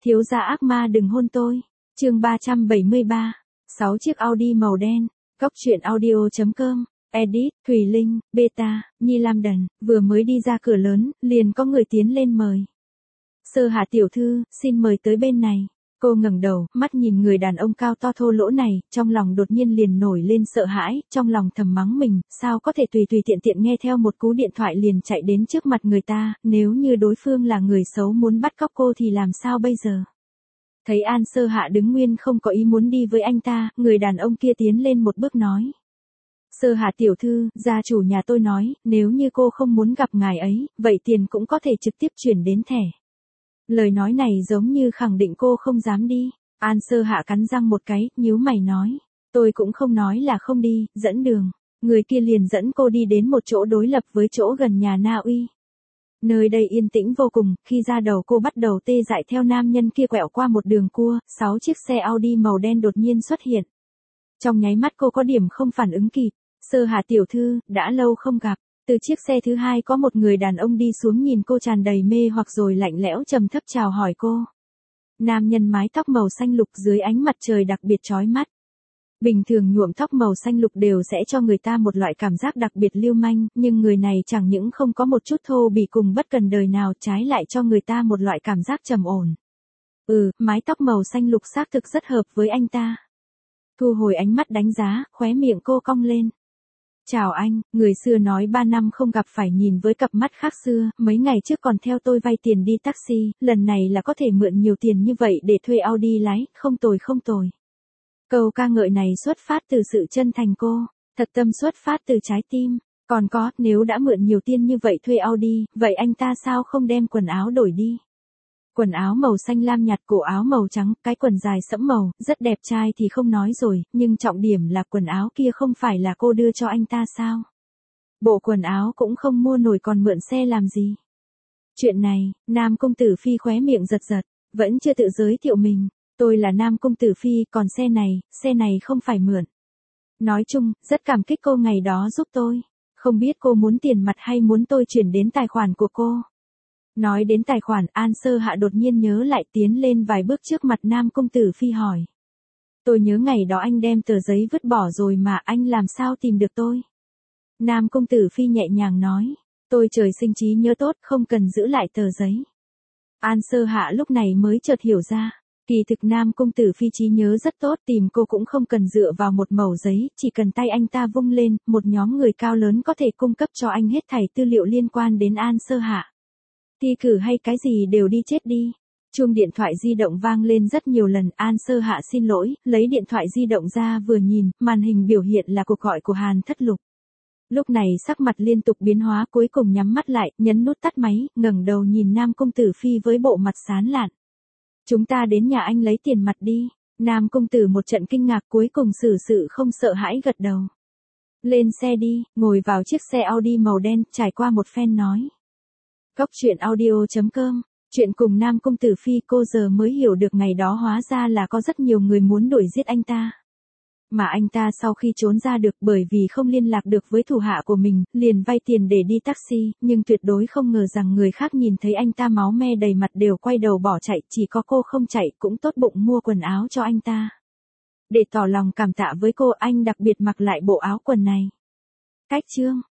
Thiếu gia ác ma đừng hôn tôi. Chương 373. 6 chiếc Audi màu đen. Góc truyện audio.com. Edit, Thùy Linh, Beta, Nhi Lam Đần, vừa mới đi ra cửa lớn, liền có người tiến lên mời. Sơ Hạ tiểu thư, xin mời tới bên này. Cô ngẩng đầu, mắt nhìn người đàn ông cao to thô lỗ này, trong lòng đột nhiên liền nổi lên sợ hãi, trong lòng thầm mắng mình, sao có thể tùy tùy tiện tiện nghe theo một cú điện thoại liền chạy đến trước mặt người ta, nếu như đối phương là người xấu muốn bắt cóc cô thì làm sao bây giờ? Thấy An Sơ Hạ đứng nguyên không có ý muốn đi với anh ta, người đàn ông kia tiến lên một bước nói. Sơ Hạ tiểu thư, gia chủ nhà tôi nói, nếu như cô không muốn gặp ngài ấy, vậy tiền cũng có thể trực tiếp chuyển đến thẻ. Lời nói này giống như khẳng định cô không dám đi. An Sơ Hạ cắn răng một cái, nhíu mày nói. Tôi cũng không nói là không đi, dẫn đường. Người kia liền dẫn cô đi đến một chỗ đối lập với chỗ gần nhà Na Uy. Nơi đây yên tĩnh vô cùng, khi ra đầu cô bắt đầu tê dại theo nam nhân kia quẹo qua một đường cua, 6 chiếc xe Audi màu đen đột nhiên xuất hiện. Trong nháy mắt cô có điểm không phản ứng kịp. Sơ Hạ tiểu thư, đã lâu không gặp. Từ chiếc xe thứ hai có một người đàn ông đi xuống nhìn cô tràn đầy mê hoặc rồi lạnh lẽo trầm thấp chào hỏi cô. Nam nhân mái tóc màu xanh lục dưới ánh mặt trời đặc biệt chói mắt. Bình thường nhuộm tóc màu xanh lục đều sẽ cho người ta một loại cảm giác đặc biệt lưu manh, nhưng người này chẳng những không có một chút thô bỉ cùng bất cần đời nào, trái lại cho người ta một loại cảm giác trầm ổn. Mái tóc màu xanh lục xác thực rất hợp với anh ta. Thu hồi ánh mắt đánh giá, khóe miệng cô cong lên. Chào anh, người xưa nói 3 năm không gặp phải nhìn với cặp mắt khác xưa, mấy ngày trước còn theo tôi vay tiền đi taxi, lần này là có thể mượn nhiều tiền như vậy để thuê Audi lái, không tồi không tồi. Câu ca ngợi này xuất phát từ sự chân thành cô, thật tâm xuất phát từ trái tim, còn có, nếu đã mượn nhiều tiền như vậy thuê Audi, vậy anh ta sao không đem quần áo đổi đi? Quần áo màu xanh lam nhạt, cổ áo màu trắng, cái quần dài sẫm màu, rất đẹp trai thì không nói rồi, nhưng trọng điểm là quần áo kia không phải là cô đưa cho anh ta sao? Bộ quần áo cũng không mua nổi còn mượn xe làm gì? Chuyện này, Nam công tử Phi khóe miệng giật giật, vẫn chưa tự giới thiệu mình, tôi là Nam công tử Phi, còn xe này không phải mượn. Nói chung, rất cảm kích cô ngày đó giúp tôi, không biết cô muốn tiền mặt hay muốn tôi chuyển đến tài khoản của cô. Nói đến tài khoản, An Sơ Hạ đột nhiên nhớ lại tiến lên vài bước trước mặt Nam công tử Phi hỏi. Tôi nhớ ngày đó anh đem tờ giấy vứt bỏ rồi mà anh làm sao tìm được tôi? Nam công tử Phi nhẹ nhàng nói. Tôi trời sinh trí nhớ tốt, không cần giữ lại tờ giấy. An Sơ Hạ lúc này mới chợt hiểu ra. Kỳ thực Nam công tử Phi trí nhớ rất tốt, tìm cô cũng không cần dựa vào một mẩu giấy, chỉ cần tay anh ta vung lên, một nhóm người cao lớn có thể cung cấp cho anh hết thảy tư liệu liên quan đến An Sơ Hạ. Thi cử hay cái gì đều đi chết đi. Chuông điện thoại di động vang lên rất nhiều lần, An Sơ Hạ xin lỗi, lấy điện thoại di động ra vừa nhìn, màn hình biểu hiện là cuộc gọi của Hàn Thất Lục. Lúc này sắc mặt liên tục biến hóa, cuối cùng nhắm mắt lại, nhấn nút tắt máy, ngẩng đầu nhìn Nam công tử Phi với bộ mặt sán lạn. Chúng ta đến nhà anh lấy tiền mặt đi. Nam công tử một trận kinh ngạc, cuối cùng xử sự không sợ hãi gật đầu. Lên xe đi, ngồi vào chiếc xe Audi màu đen, trải qua một phen nói. Góc truyện audio.com. Chuyện cùng Nam công tử Phi, cô giờ mới hiểu được ngày đó hóa ra là có rất nhiều người muốn đuổi giết anh ta. Mà anh ta sau khi trốn ra được bởi vì không liên lạc được với thủ hạ của mình, liền vay tiền để đi taxi, nhưng tuyệt đối không ngờ rằng người khác nhìn thấy anh ta máu me đầy mặt đều quay đầu bỏ chạy, chỉ có cô không chạy, cũng tốt bụng mua quần áo cho anh ta. Để tỏ lòng cảm tạ với cô, anh đặc biệt mặc lại bộ áo quần này. Cách chương.